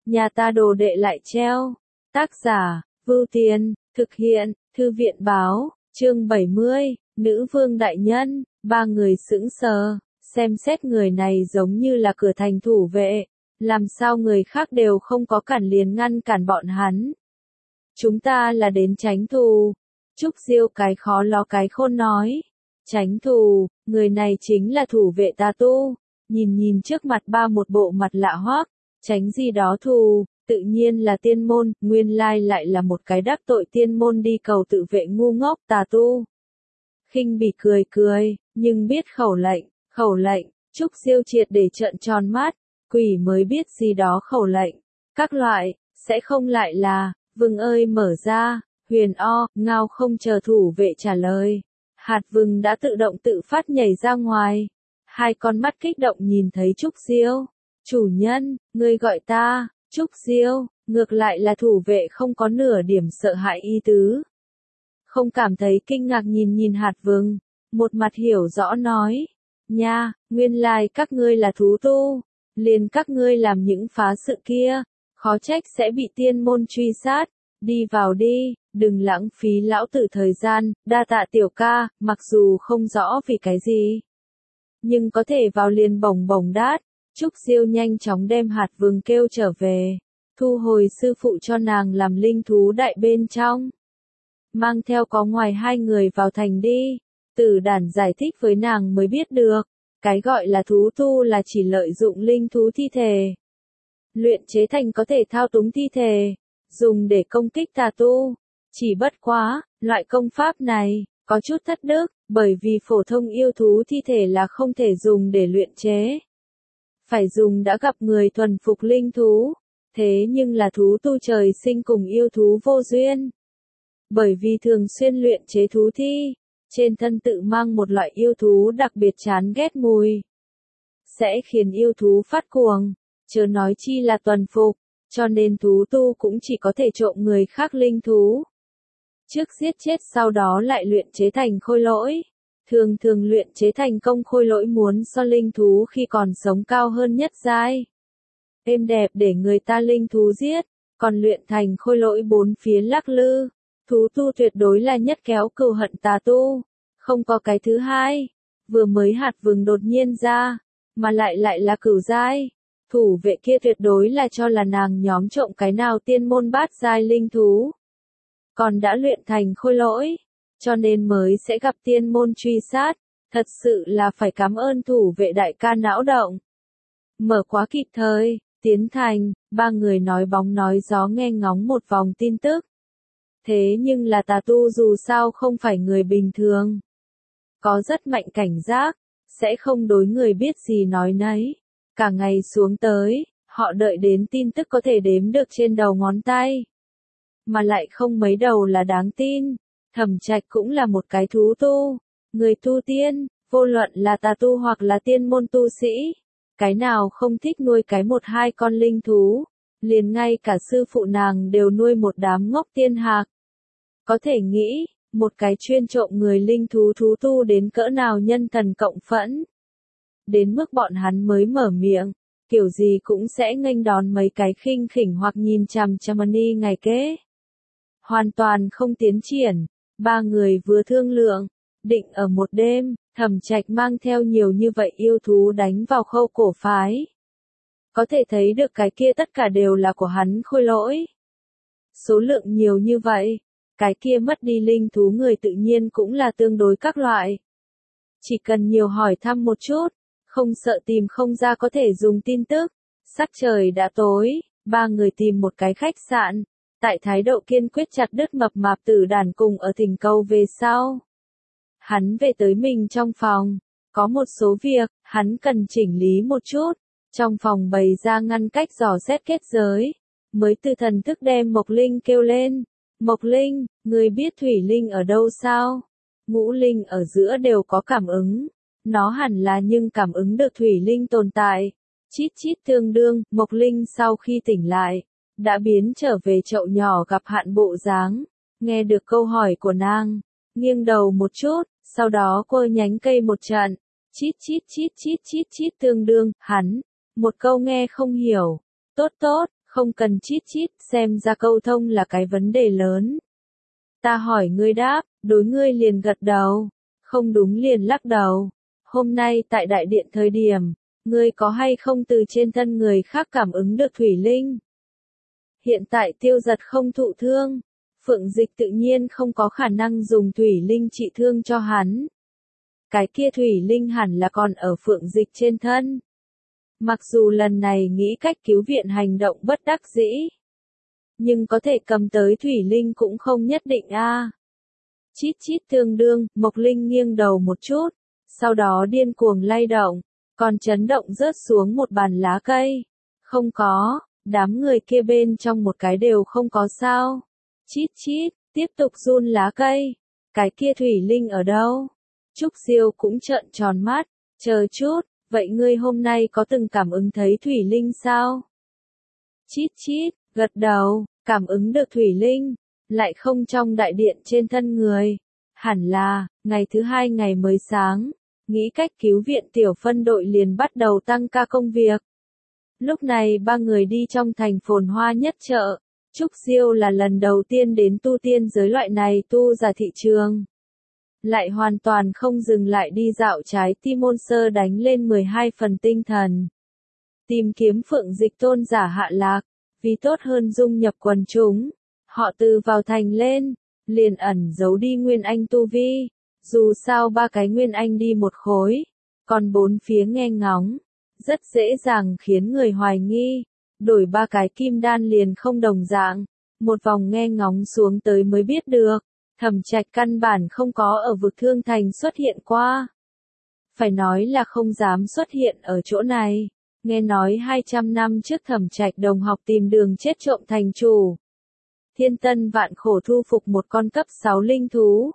nhà ta đồ đệ lại treo. Tác giả, Vưu Tiền, thực hiện, Thư viện báo, chương 70, Nữ vương đại nhân, ba người sững sờ, xem xét người này giống như là cửa thành thủ vệ, làm sao người khác đều không có cản liền ngăn cản bọn hắn. Chúng ta là đến tránh thù. Trúc Diêu cái khó lo cái khôn nói. Tránh thù, người này chính là thủ vệ tà tu. Nhìn trước mặt ba một bộ mặt lạ hoắc, tránh gì đó thù, tự nhiên là tiên môn, nguyên lai lại là một cái đắc tội tiên môn đi cầu tự vệ ngu ngốc tà tu. Khinh bỉ cười, nhưng biết khẩu lệnh, Trúc Diêu triệt để trợn tròn mắt, quỷ mới biết gì đó khẩu lệnh, các loại, sẽ không lại là, vừng ơi mở ra, huyền ngao không chờ thủ vệ trả lời. Hạt vừng đã tự động tự phát nhảy ra ngoài, hai con mắt kích động nhìn thấy Trúc Diêu. Chủ nhân, ngươi gọi ta, Trúc Diêu, ngược lại là thủ vệ không có nửa điểm sợ hãi ý tứ. Không cảm thấy kinh ngạc nhìn hạt vừng, một mặt hiểu rõ nói, nha, nguyên lai các ngươi là thú tu, liền các ngươi làm những phá sự kia, khó trách sẽ bị tiên môn truy sát, đi vào đi, đừng lãng phí lão tử thời gian, đa tạ tiểu ca, mặc dù không rõ vì cái gì. Nhưng có thể vào liền bổng đát, Trúc Diêu nhanh chóng đem hạt vừng kêu trở về, thu hồi sư phụ cho nàng làm linh thú đại bên trong. Mang theo có ngoài hai người vào thành đi, Tử Đản giải thích với nàng mới biết được, cái gọi là thú tu là chỉ lợi dụng linh thú thi thể. Luyện chế thành có thể thao túng thi thể, dùng để công kích tà tu. Chỉ bất quá, loại công pháp này, có chút thất đức, bởi vì phổ thông yêu thú thi thể là không thể dùng để luyện chế. Phải dùng đã gặp người thuần phục linh thú, thế nhưng là thú tu trời sinh cùng yêu thú vô duyên. Bởi vì thường xuyên luyện chế thú thi, trên thân tự mang một loại yêu thú đặc biệt chán ghét mùi, sẽ khiến yêu thú phát cuồng, chớ nói chi là tuần phục, cho nên thú tu cũng chỉ có thể trộm người khác linh thú. Trước giết chết sau đó lại luyện chế thành khôi lỗi. Thường luyện chế thành công khôi lỗi muốn so linh thú khi còn sống cao hơn nhất giai. Êm đẹp để người ta linh thú giết, còn luyện thành khôi lỗi bốn phía lắc lư. Thú tu tuyệt đối là nhất kéo cừu hận tà tu, không có cái thứ hai. Vừa mới hạt vừng đột nhiên ra, mà lại là cửu giai. Thủ vệ kia tuyệt đối là cho là nàng nhóm trộm cái nào tiên môn bát giai linh thú. Còn đã luyện thành khôi lỗi, cho nên mới sẽ gặp tiên môn truy sát, thật sự là phải cảm ơn thủ vệ đại ca não động. Mở quá kịp thời, tiến thành, ba người nói bóng nói gió nghe ngóng một vòng tin tức. Thế nhưng là tà tu dù sao không phải người bình thường. Có rất mạnh cảnh giác, sẽ không đối người biết gì nói nấy. Cả ngày xuống tới, họ đợi đến tin tức có thể đếm được trên đầu ngón tay. Mà lại không mấy đầu là đáng tin. Thẩm Trạch cũng là một cái thú tu, người tu tiên, vô luận là tà tu hoặc là tiên môn tu sĩ, cái nào không thích nuôi cái một hai con linh thú, liền ngay cả sư phụ nàng đều nuôi một đám ngốc tiên hạc. Có thể nghĩ, một cái chuyên trộm người linh thú thú tu đến cỡ nào nhân thần cộng phẫn. Đến mức bọn hắn mới mở miệng, kiểu gì cũng sẽ nghênh đón mấy cái khinh khỉnh hoặc nhìn chằm chằm đi ngày kế. Hoàn toàn không tiến triển, ba người vừa thương lượng, định ở một đêm, Thẩm Trạch mang theo nhiều như vậy yêu thú đánh vào Khâu cổ phái. Có thể thấy được cái kia tất cả đều là của hắn khôi lỗi. Số lượng nhiều như vậy, cái kia mất đi linh thú người tự nhiên cũng là tương đối các loại. Chỉ cần nhiều hỏi thăm một chút, không sợ tìm không ra có thể dùng tin tức. Sắc trời đã tối, ba người tìm một cái khách sạn. Tại thái độ kiên quyết chặt đứt mập mạp Tử Đản cùng ở Thỉnh Cầu về sau. Hắn về tới mình trong phòng, có một số việc, hắn cần chỉnh lý một chút. Trong phòng bày ra ngăn cách dò xét kết giới, mới từ thần thức đem Mộc Linh kêu lên. Mộc Linh, người biết Thủy Linh ở đâu sao? Ngũ Linh ở giữa đều có cảm ứng. Nó hẳn là nhưng cảm ứng được Thủy Linh tồn tại. Chít tương đương, Mộc Linh sau khi tỉnh lại, đã biến trở về chậu nhỏ gặp hạn bộ dáng. Nghe được câu hỏi của nàng, nghiêng đầu một chút, sau đó cô nhánh cây một trận. Chít tương đương, hắn, một câu nghe không hiểu. Tốt, Không cần chít chít, xem ra câu thông là cái vấn đề lớn. Ta hỏi ngươi đáp, đối ngươi liền gật đầu, không đúng liền lắc đầu. Hôm nay tại đại điện thời điểm, ngươi có hay không từ trên thân người khác cảm ứng được thủy linh? Hiện tại Tiêu Giật không thụ thương, Phượng Dịch tự nhiên không có khả năng dùng thủy linh trị thương cho hắn. Cái kia thủy linh hẳn là còn ở Phượng Dịch trên thân. Mặc dù lần này nghĩ cách cứu viện hành động bất đắc dĩ, nhưng có thể cầm tới thủy linh cũng không nhất định a. Chít chít tương đương, Mộc Linh nghiêng đầu một chút, sau đó điên cuồng lay động, còn chấn động rớt xuống một bàn lá cây. Không có, đám người kia bên trong một cái đều không có sao. Chít chít, tiếp tục run lá cây. Cái kia thủy linh ở đâu? Trúc Diêu cũng trợn tròn mắt, chờ chút, vậy ngươi hôm nay có từng cảm ứng thấy thủy linh sao? Chít chít, gật đầu, cảm ứng được thủy linh, lại không trong đại điện trên thân người. Hẳn là, ngày thứ hai ngày mới sáng, nghĩ cách cứu viện tiểu phân đội liền bắt đầu tăng ca công việc. Lúc này ba người đi trong thành phồn hoa nhất chợ. Trúc Diêu là lần đầu tiên đến tu tiên giới loại này tu giả thị trường. Lại hoàn toàn không dừng lại đi dạo trái tim môn sơ đánh lên 12 phần tinh thần. Tìm kiếm Phượng Dịch tôn giả hạ lạc, vì tốt hơn dung nhập quần chúng. Họ từ vào thành lên, liền ẩn giấu đi Nguyên Anh tu vi. Dù sao ba cái Nguyên Anh đi một khối, còn bốn phía nghe ngóng, rất dễ dàng khiến người hoài nghi. Đổi ba cái kim đan liền không đồng dạng, một vòng nghe ngóng xuống tới mới biết được, Thẩm Trạch căn bản không có ở vực Thương Thành xuất hiện qua. Phải nói là không dám xuất hiện ở chỗ này, nghe nói 200 năm trước Thẩm Trạch đồng học tìm đường chết trộm thành chủ. Thiên tân vạn khổ thu phục một con cấp 6 linh thú,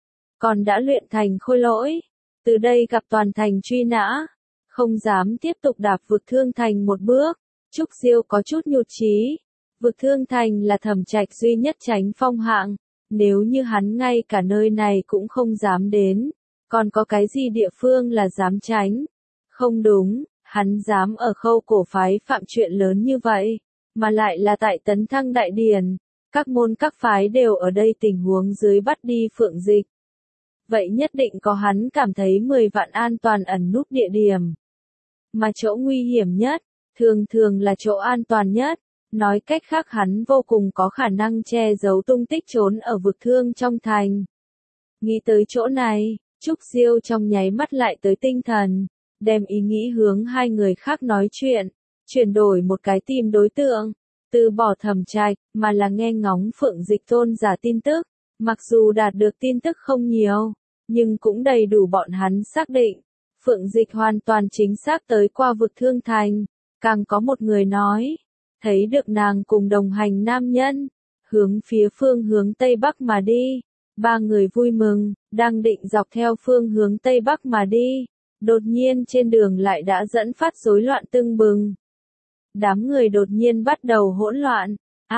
còn đã luyện thành khôi lỗi, từ đây gặp toàn thành truy nã, không dám tiếp tục đạp vực Thương Thành một bước. Trúc Diêu có chút nhụt chí, vực Thương Thành là Thẩm Trạch duy nhất tránh phong hạng, nếu như hắn ngay cả nơi này cũng không dám đến, còn có cái gì địa phương là dám tránh? Không đúng, hắn dám ở Khâu Cổ phái phạm chuyện lớn như vậy, mà lại là tại Tấn Thăng Đại Điển, các môn các phái đều ở đây tình huống dưới bắt đi Phượng Dịch. Vậy nhất định có hắn cảm thấy 10 vạn an toàn ẩn núp địa điểm. Mà chỗ nguy hiểm nhất, thường là chỗ an toàn nhất, nói cách khác hắn vô cùng có khả năng che giấu tung tích trốn ở vực Thương trong thành. Nghĩ tới chỗ này, Trúc Diêu trong nháy mắt lại tới tinh thần, đem ý nghĩ hướng hai người khác nói chuyện, chuyển đổi một cái tìm đối tượng, từ bỏ Thẩm Trạch, mà là nghe ngóng Phượng Dịch tôn giả tin tức, mặc dù đạt được tin tức không nhiều, nhưng cũng đầy đủ bọn hắn xác định, Phượng Dịch hoàn toàn chính xác tới qua vực Thương Thành. Càng có một người nói, thấy được nàng cùng đồng hành nam nhân, hướng phía phương hướng Tây Bắc mà đi. Ba người vui mừng, đang định dọc theo phương hướng Tây Bắc mà đi. Đột nhiên trên đường lại đã dẫn phát rối loạn tưng bừng. Đám người đột nhiên bắt đầu hỗn loạn.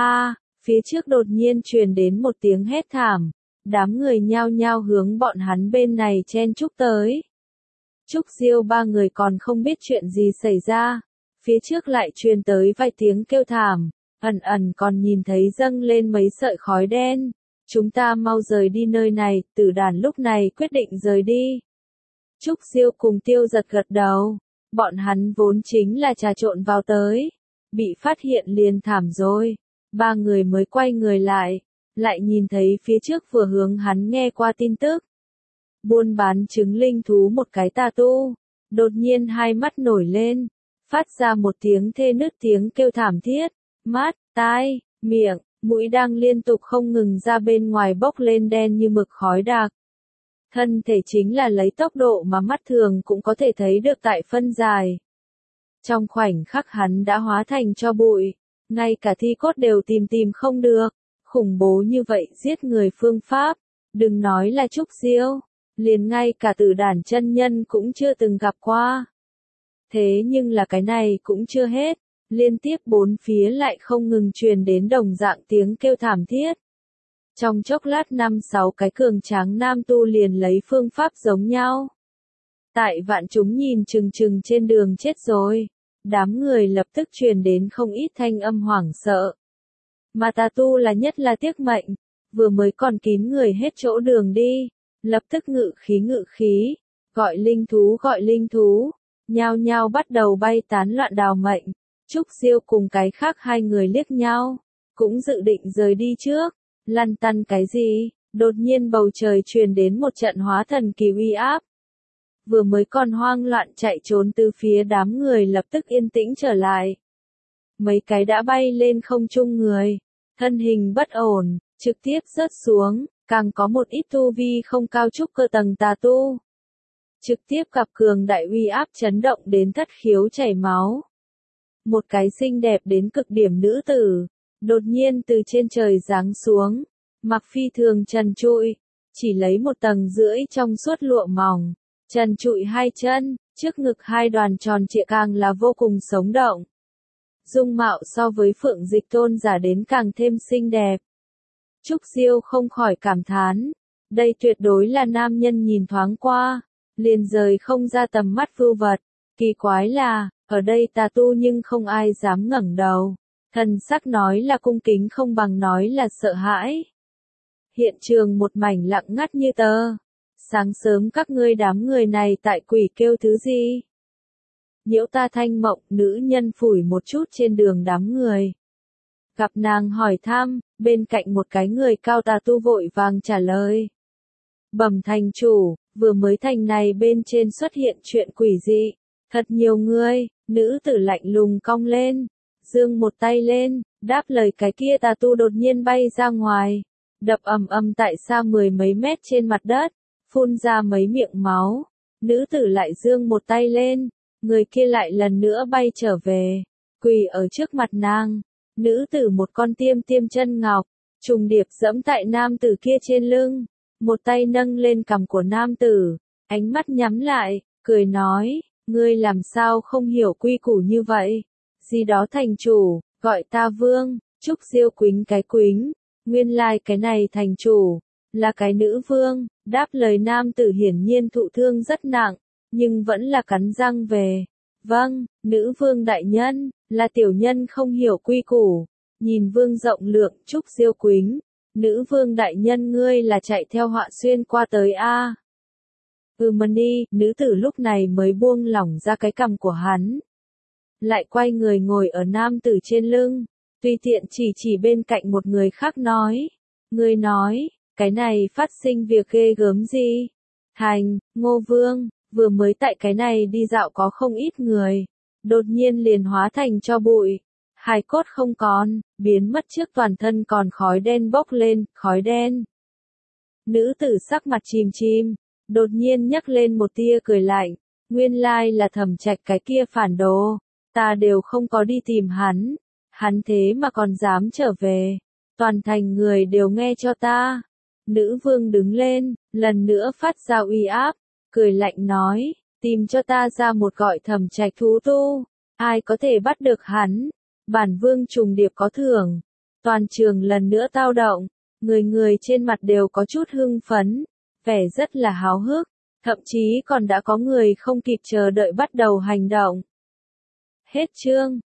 Phía trước đột nhiên truyền đến một tiếng hét thảm. Đám người nhao nhao hướng bọn hắn bên này chen chúc tới. Trúc Diêu ba người còn không biết chuyện gì xảy ra. Phía trước lại truyền tới vài tiếng kêu thảm, ẩn còn nhìn thấy dâng lên mấy sợi khói đen. Chúng ta mau rời đi nơi này, Tử Đàn lúc này quyết định rời đi. Trúc Diêu cùng Tiêu Giật gật đầu, bọn hắn vốn chính là trà trộn vào tới, bị phát hiện liền thảm rồi. Ba người mới quay người lại nhìn thấy phía trước vừa hướng hắn nghe qua tin tức. Buôn bán trứng linh thú một cái tà tu, đột nhiên hai mắt nổi lên, phát ra một tiếng thê nức tiếng kêu thảm thiết, mắt, tai, miệng, mũi đang liên tục không ngừng ra bên ngoài bốc lên đen như mực khói đặc. Thân thể chính là lấy tốc độ mà mắt thường cũng có thể thấy được tại phân dài. Trong khoảnh khắc hắn đã hóa thành tro bụi, ngay cả thi cốt đều tìm không được, khủng bố như vậy giết người phương pháp, đừng nói là Trúc Diêu, liền ngay cả Tử Đàn chân nhân cũng chưa từng gặp qua. Thế nhưng là cái này cũng chưa hết, liên tiếp bốn phía lại không ngừng truyền đến đồng dạng tiếng kêu thảm thiết. Trong chốc lát 5-6 cái cường tráng nam tu liền lấy phương pháp giống nhau. Tại vạn chúng nhìn chừng trên đường chết rồi, đám người lập tức truyền đến không ít thanh âm hoảng sợ. Mà tà tu là nhất là tiếc mệnh, vừa mới còn kín người hết chỗ đường đi, lập tức ngự khí, gọi linh thú, nhao nhao bắt đầu bay tán loạn đào mệnh. Trúc Diêu cùng cái khác hai người liếc nhau, cũng dự định rời đi trước, lăn tăn cái gì, đột nhiên bầu trời truyền đến một trận hóa thần kỳ uy áp. Vừa mới còn hoang loạn chạy trốn từ phía đám người lập tức yên tĩnh trở lại. Mấy cái đã bay lên không trung người, thân hình bất ổn, trực tiếp rớt xuống, càng có một ít tu vi không cao trúc cơ tầng tà tu. Trực tiếp gặp cường đại uy áp chấn động đến thất khiếu chảy máu. Một cái xinh đẹp đến cực điểm nữ tử, đột nhiên từ trên trời giáng xuống, mặc phi thường trần trụi, chỉ lấy một tầng rưỡi trong suốt lụa mỏng, trần trụi hai chân, trước ngực hai đoàn tròn trịa càng là vô cùng sống động. Dung mạo so với Phượng Dịch Tôn giả đến càng thêm xinh đẹp. Trúc Diêu không khỏi cảm thán, đây tuyệt đối là nam nhân nhìn thoáng qua, liền rời không ra tầm mắt vưu vật. Kỳ quái là, ở đây tà tu nhưng không ai dám ngẩng đầu. Thần sắc nói là cung kính không bằng nói là sợ hãi. Hiện trường một mảnh lặng ngắt như tờ. Sáng sớm các ngươi đám người này tại quỷ kêu thứ gì? Nhiễu ta thanh mộng, nữ nhân phủi một chút trên đường đám người. Gặp nàng hỏi thăm, bên cạnh một cái người cao tà tu vội vàng trả lời. Bẩm thành chủ, vừa mới thành này bên trên xuất hiện chuyện quỷ dị. Thật nhiều người, nữ tử lạnh lùng cong lên, giương một tay lên, đáp lời cái kia tà tu đột nhiên bay ra ngoài, đập ầm ầm tại xa 10 mấy mét trên mặt đất, phun ra mấy miệng máu. Nữ tử lại giương một tay lên, người kia lại lần nữa bay trở về, quỳ ở trước mặt nàng. Nữ tử một con tiêm tiêm chân ngọc, trùng điệp dẫm tại nam tử kia trên lưng, một tay nâng lên cằm của nam tử, ánh mắt nhắm lại, cười nói, ngươi làm sao không hiểu quy củ như vậy? Gì đó thành chủ, gọi ta vương. Trúc Diêu quính cái quính, nguyên lai cái này thành chủ, là cái nữ vương. Đáp lời nam tử hiển nhiên thụ thương rất nặng, nhưng vẫn là cắn răng về. Vâng, nữ vương đại nhân, là tiểu nhân không hiểu quy củ. Nhìn vương rộng lượng, Trúc Diêu quính, nữ vương đại nhân ngươi là chạy theo họa xuyên qua tới a? Mani, nữ tử lúc này mới buông lỏng ra cái cằm của hắn. Lại quay người ngồi ở nam tử trên lưng, tùy tiện chỉ bên cạnh một người khác nói. Ngươi nói, cái này phát sinh việc ghê gớm gì? Thành, Ngô Vương, vừa mới tại cái này đi dạo có không ít người, đột nhiên liền hóa thành cho bụi. Hài cốt không còn, biến mất trước toàn thân còn khói đen bốc lên, khói đen. Nữ tử sắc mặt chìm chìm, đột nhiên nhắc lên một tia cười lạnh, nguyên lai là Thẩm Trạch cái kia phản đồ, ta đều không có đi tìm hắn thế mà còn dám trở về, toàn thành người đều nghe cho ta. Nữ vương đứng lên, lần nữa phát ra uy áp, cười lạnh nói, tìm cho ta ra một gọi Thẩm Trạch thú tu, ai có thể bắt được hắn, bản vương trùng điệp có thưởng. Toàn trường lần nữa tao động, người trên mặt đều có chút hưng phấn, vẻ rất là háo hức, thậm chí còn đã có người không kịp chờ đợi bắt đầu hành động. Hết chương.